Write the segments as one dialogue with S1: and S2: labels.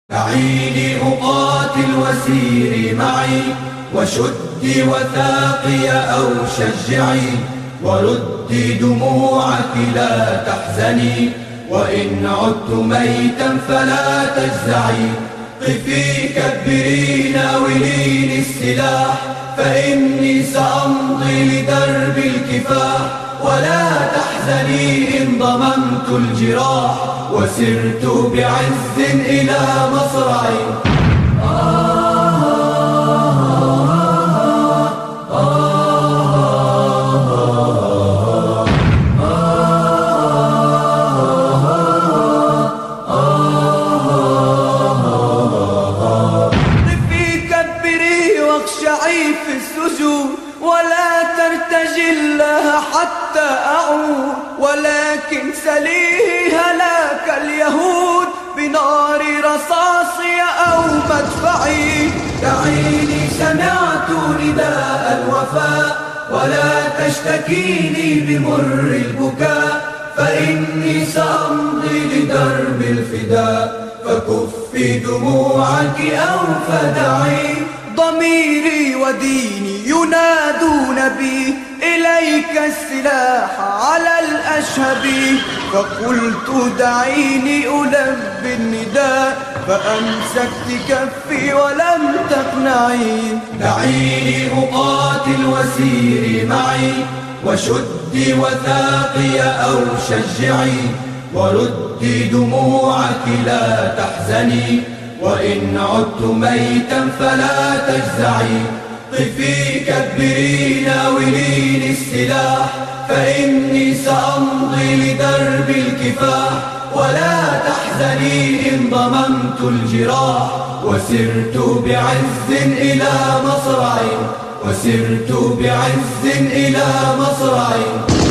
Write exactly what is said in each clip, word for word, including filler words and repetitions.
S1: تعيني أقاتل وسيري معي، وشدي وثاقي أو شجعي، وردي دموعك لا تحزني، وإن عدت ميتا فلا تجزعي. قفي كبري ناوليني السلاح، فإني سأمضي لدرب الكفاح. ولا تحزني إن ضممت الجراح، وسرت بعز إلى مصرعي. واخشعي في السجود، ولا ترتجي الله حتى أعود، ولكن سليه هلاك اليهود بنار رصاصي أو مدفعي. دعيني سمعت نداء الوفاء، ولا تشتكيني بمر البكاء، فإني سأمضي لدرب الفداء. فكفي دموعك أو فدعي. ضميري وديني ينادون بي، إليك السلاح على الأشهب. فقلت دعيني ألبي النداء، فأمسكت كفي ولم تقنعي. دعيني أقاتل وسيري معي، وشدي وثاقي أو شجعي، وردي دموعك لا تحزني، وإن عدت ميتا فلا تجزعي. قفي كبري ناوليني السلاح، فإني سأمضي لدرب الكفاح. ولا تحزني إن ضممت الجراح، وسرت بعز إلى مصرعي، وسرت بعز إلى مصرعي.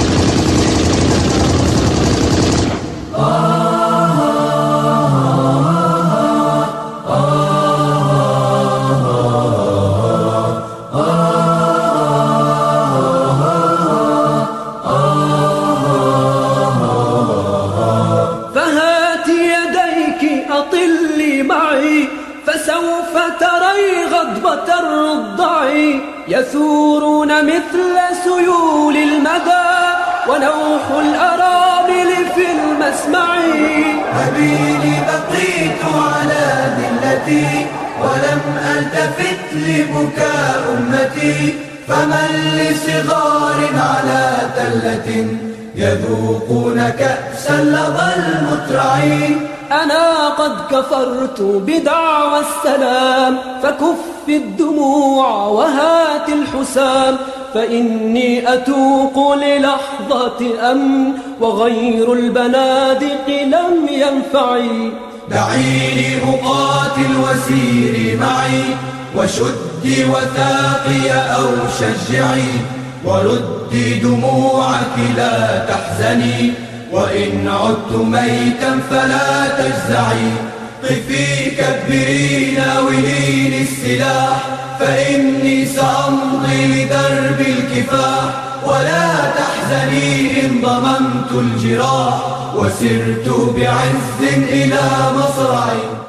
S1: أطلي معي، فسوف تري غضبة الرضع، يثورون مثل سيول المدى، ونوح الأرامل في المسمع. هبيلي بقيت على ذلتي، ولم ألتفت لبكاء أمتي، فمن لصغار على تلة، يذوقون كأس اللظى المترع. أنا قد كفرت بدعوى السلام، فكف الدموع وهات الحسام، فإني أتوق للحظة أمن، وغير البنادق لم ينفعي. دعيني أقاتل وسيري معي، وشدي وثاقي أو شجعي، وردي دموعك لا تحزني، وإن عدت ميتا فلا تجزعي. قفي كبري ناوليني السلاح، فإني سأمضي لدرب الكفاح. ولا تحزني إن ضممت الجراح، وسرت بعز إلى مصرعي.